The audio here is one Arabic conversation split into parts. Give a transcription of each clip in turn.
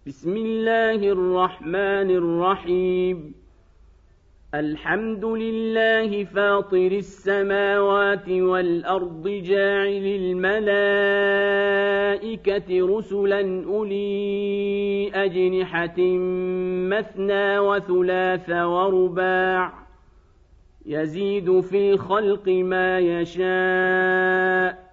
بسم الله الرحمن الرحيم الحمد لله فاطر السماوات والأرض جاعل الملائكة رسلا أولي أجنحة مثنى وثلاث ورباع يزيد في الخلق ما يشاء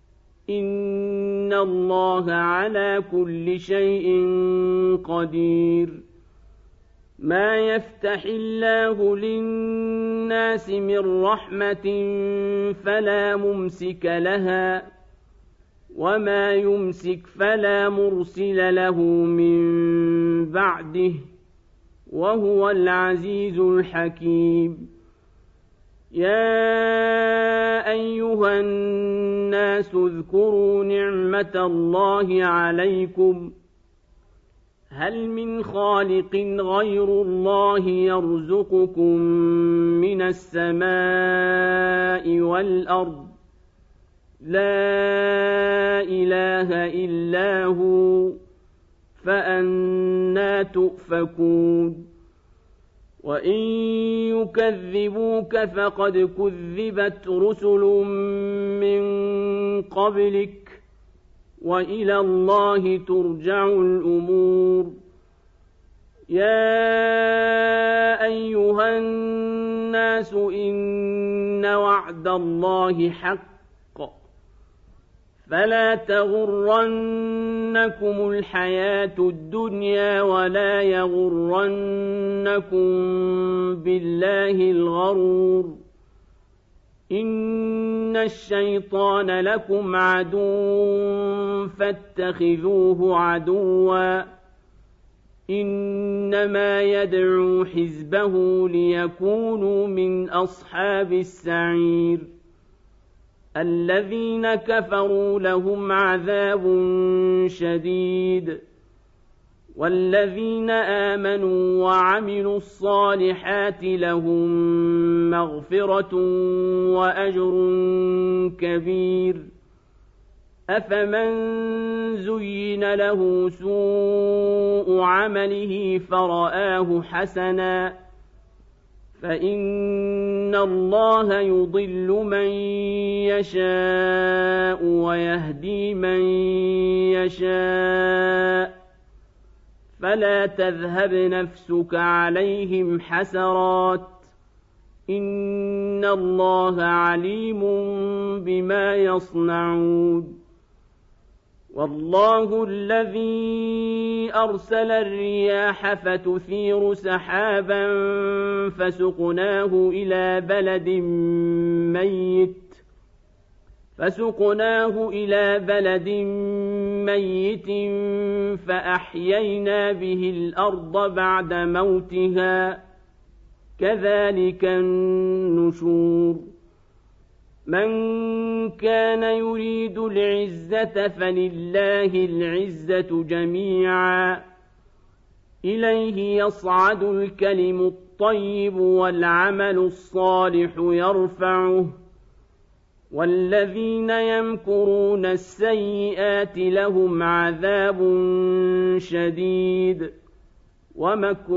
إن الله على كل شيء قدير ما يفتح الله للناس من رحمة فلا ممسك لها وما يمسك فلا مرسل له من بعده وهو العزيز الحكيم يا أيها الناس اذكروا نعمة الله عليكم هل من خالق غير الله يرزقكم من السماء والأرض لا إله إلا هو فأنى تؤفكون وإن يكذبوك فقد كذبت رسل من قبلك وإلى الله ترجع الأمور يا أيها الناس إن وعد الله حق فلا تغرنكم الحياة الدنيا ولا يغرنكم بالله الغرور إن الشيطان لكم عدو فاتخذوه عدوا إنما يدعو حزبه ليكونوا من أصحاب السعير الذين كفروا لهم عذاب شديد والذين آمنوا وعملوا الصالحات لهم مغفرة وأجر كبير أفمن زين له سوء عمله فرآه حسنا فإن الله يضل من يشاء ويهدي من يشاء فلا تذهب نفسك عليهم حسرات إن الله عليم بما يصنعون والله الذي أرسل الرياح فتثير سحابا فسقناه إلى بلد ميت فأحيينا به الأرض بعد موتها كذلك النشور من كان يريد العزة فلله العزة جميعا إليه يصعد الكلم الطيب والعمل الصالح يرفعه والذين يمكرون السيئات لهم عذاب شديد ومكر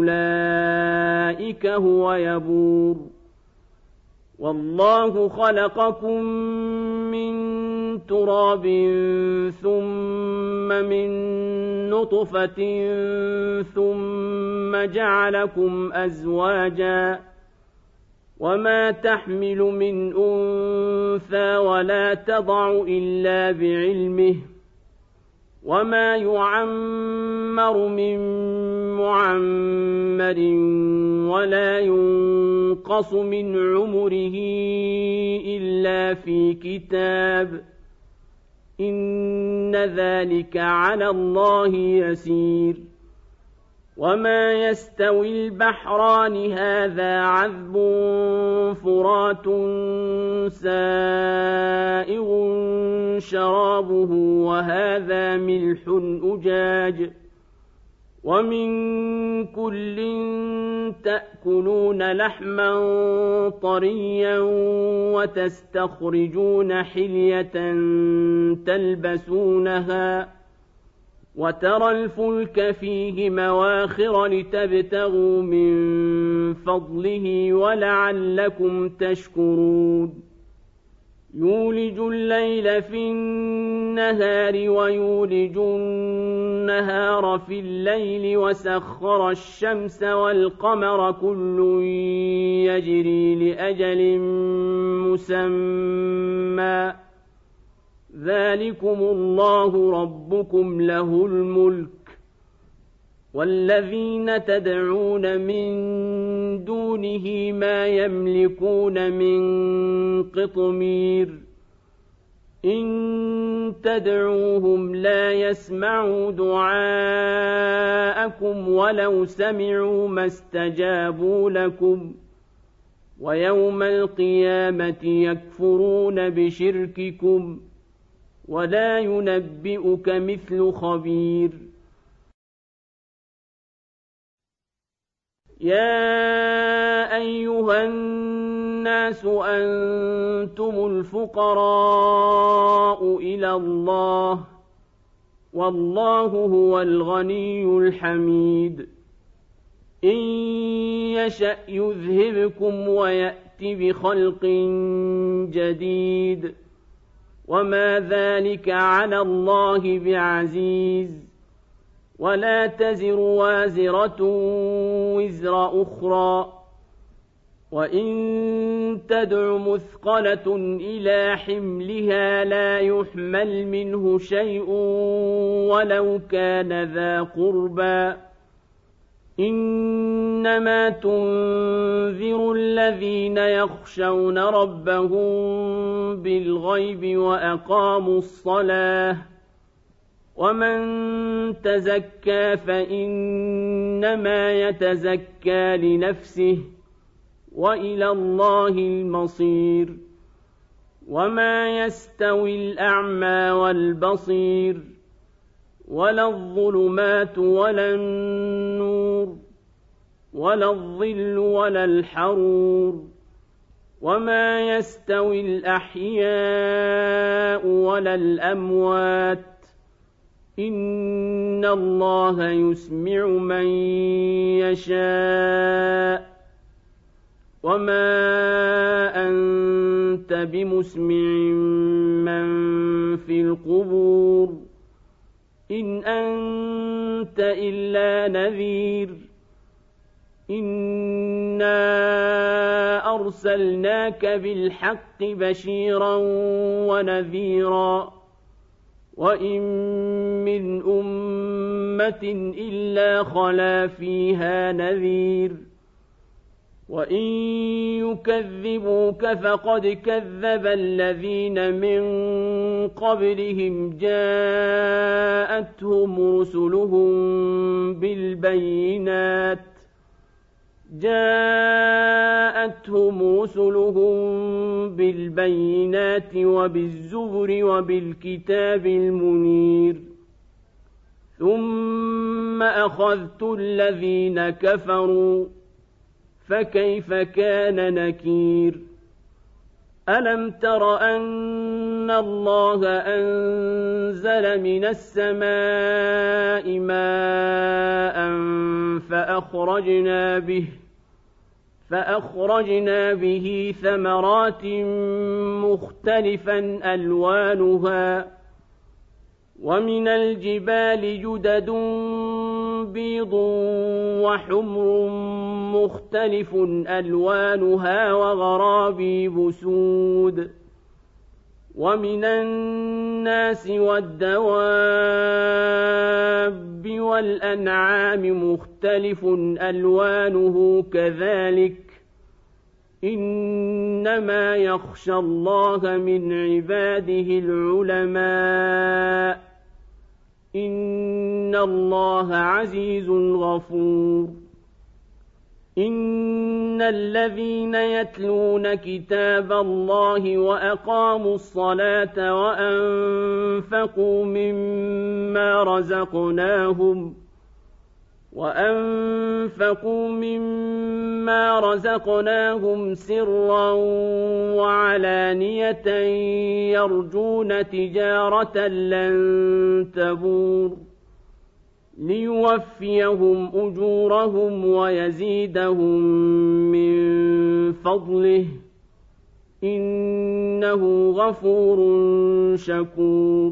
أولئك هو يبور والله خلقكم من تراب ثم من نطفة ثم جعلكم أزواجا وما تحمل من أنثى ولا تضع إلا بعلمه وما يعمر من معمر ولا ينقص من عمره إلا في كتاب إن ذلك على الله يسير وما يستوي البحران هذا عذب فرات سائغ شرابه وهذا ملح أجاج ومن كل تأكلون لحما طريا وتستخرجون حلية تلبسونها وترى الفلك فيه مواخر لتبتغوا من فضله ولعلكم تشكرون يولج الليل في النهار ويولج النهار في الليل وسخر الشمس والقمر كل يجري لأجل مسمى ذلكم الله ربكم له الملك والذين تدعون من دونه ما يملكون من قطمير إن تدعوهم لا يسمعوا دعاءكم ولو سمعوا ما استجابوا لكم ويوم القيامة يكفرون بشرككم ولا ينبئك مثل خبير يا أيها الناس أنتم الفقراء إلى الله والله هو الغني الحميد إن يشأ يذهبكم ويأت بخلق جديد وما ذلك على الله بعزيز ولا تزر وازرة وزر أخرى وإن تدع مثقلة إلى حملها لا يحمل منه شيء ولو كان ذا قربى إنما تنذر الذين يخشون ربهم بالغيب وأقاموا الصلاة ومن تزكى فإنما يتزكى لنفسه وإلى الله المصير وما يستوي الأعمى والبصير ولا الظلمات ولا النور ولا الظل ولا الحرور وما يستوي الأحياء ولا الأموات إن الله يسمع من يشاء وما أنت بمسمع من في القبور إن أنت إلا نذير إنا أرسلناك بالحق بشيرا ونذيرا وإن من أمة إلا خلا فيها نذير وإن يكذبوك فقد كذب الذين من قبلهم جاءتهم رسلهم بالبينات وبالزبر وبالكتاب المنير ثم أخذت الذين كفروا فكيف كان نكير ألم تر أن الله أنزل من السماء ماء فأخرجنا به ثمرات مختلفا ألوانها ومن الجبال جدد بيض وحمر مختلف ألوانها وغرابيب سود ومن الناس والدواب والأنعام مختلف ألوانه كذلك إنما يخشى الله من عباده العلماء إن الله عزيز غفور إن الذين يتلون كتاب الله وأقاموا الصلاة وأنفقوا مما رزقناهم سرا وعلانية يرجون تجارة لن تبور ليوفيهم أجورهم ويزيدهم من فضله إنه غفور شكور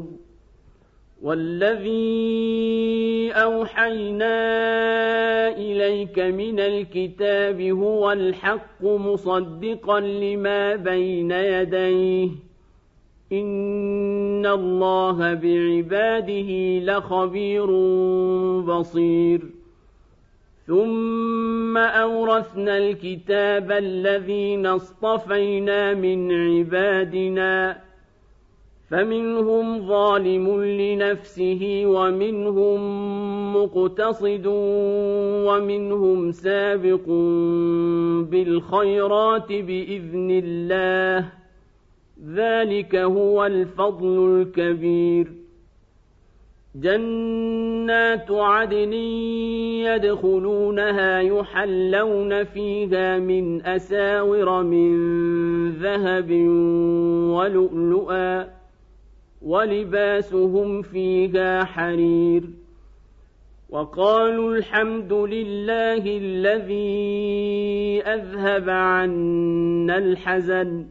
والذي أوحينا إليك من الكتاب هو الحق مصدقا لما بين يديه إن الله بعباده لخبير بصير ثم أورثنا الكتاب الذين اصطفينا من عبادنا فمنهم ظالم لنفسه ومنهم مقتصد ومنهم سابق بالخيرات بإذن الله ذلك هو الفضل الكبير جنات عدن يدخلونها يحلون فيها من أساور من ذهب ولؤلؤا ولباسهم فيها حرير وقالوا الحمد لله الذي أذهب عنا الحزن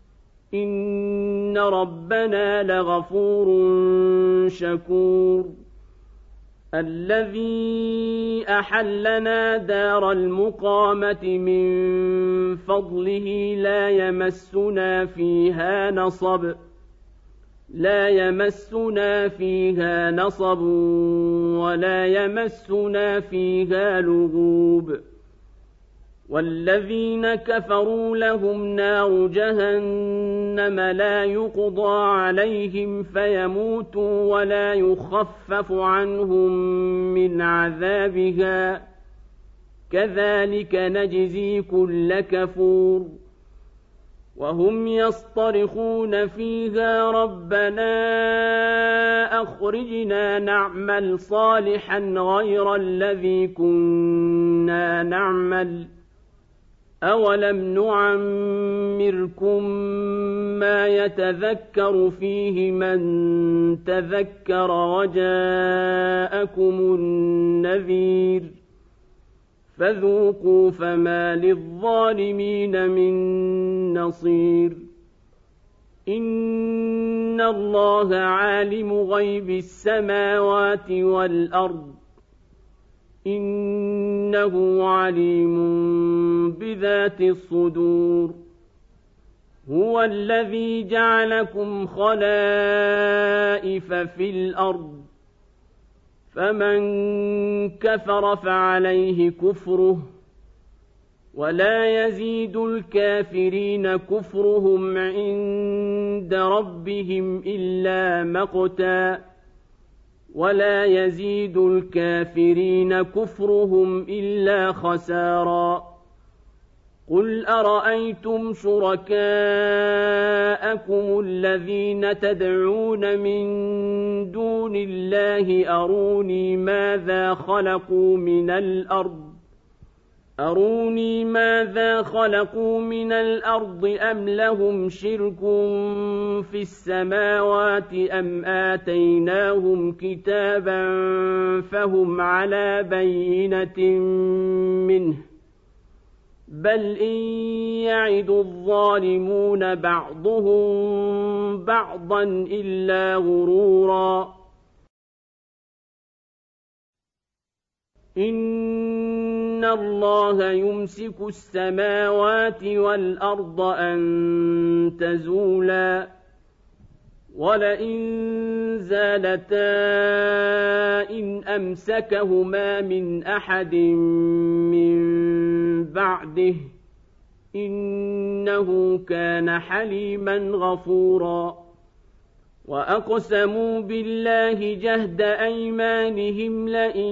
إن ربنا لغفور شكور الذي أحلنا دار المقامة من فضله لا يمسنا فيها نصب ولا يمسنا فيها لغوب والذين كفروا لهم نار جهنم لا يقضى عليهم فيموتوا ولا يخفف عنهم من عذابها كذلك نجزي كل كفور وهم يصطرخون فيها ربنا أخرجنا نعمل صالحا غير الذي كنا نعمل أولم نعمركم ما يتذكر فيه من تذكر وجاءكم النذير فذوقوا فما للظالمين من نصير إن الله عالم غيب السماوات والأرض إنه عليم بذات الصدور هو الذي جعلكم خلائف في الأرض فمن كفر فعليه كفره ولا يزيد الكافرين كفرهم عند ربهم إلا مقتا ولا يزيد الكافرين كفرهم إلا خسارا قل أرأيتم شركاءكم الذين تدعون من دون الله أروني ماذا خلقوا من الأرض أم لهم شرك في السماوات أم آتيناهم كتابا فهم على بينة منه بل إن يعد الظالمون بعضهم بعضا إلا غرورا إن الله يمسك السماوات والأرض أن تزولا ولئن زالتا إن أمسكهما من أحد من بعده إنه كان حليما غفورا وأقسموا بالله جهد أيمانهم لئن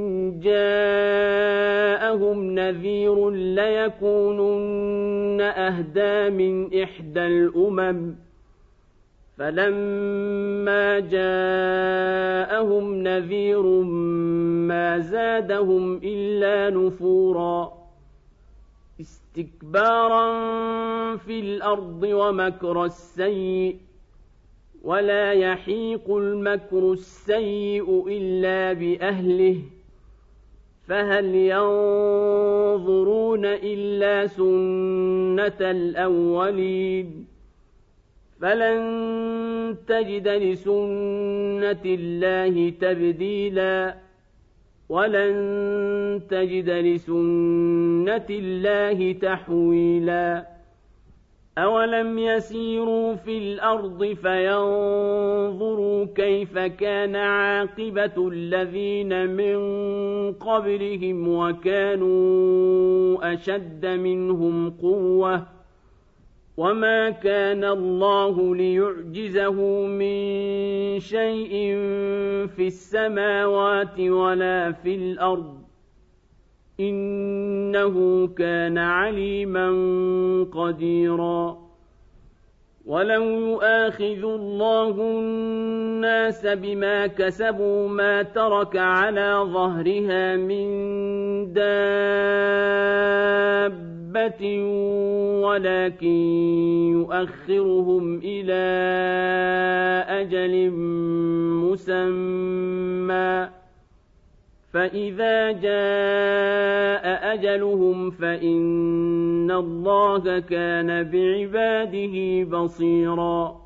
جاءهم نذير ليكونن أهدى من إحدى الأمم فلما جاءهم نذير ما زادهم إلا نفورا استكبارا في الأرض ومكر السيء ولا يحيق المكر السيء إلا بأهله فهل ينظرون إلا سنة الأولين فلن تجد لسنة الله تبديلا ولن تجد لسنة الله تحويلا أولم يسيروا في الأرض فينظروا كيف كان عاقبة الذين من قبلهم وكانوا أشد منهم قوة وما كان الله ليعجزه من شيء في السماوات ولا في الأرض إنه كان عليما قديرا ولو يؤاخذ الله الناس بما كسبوا ما ترك على ظهرها من دابة ولكن يؤخرهم إلى أجل مسمى فإذا جاء أجلهم فإن الله كان بعباده بصيراً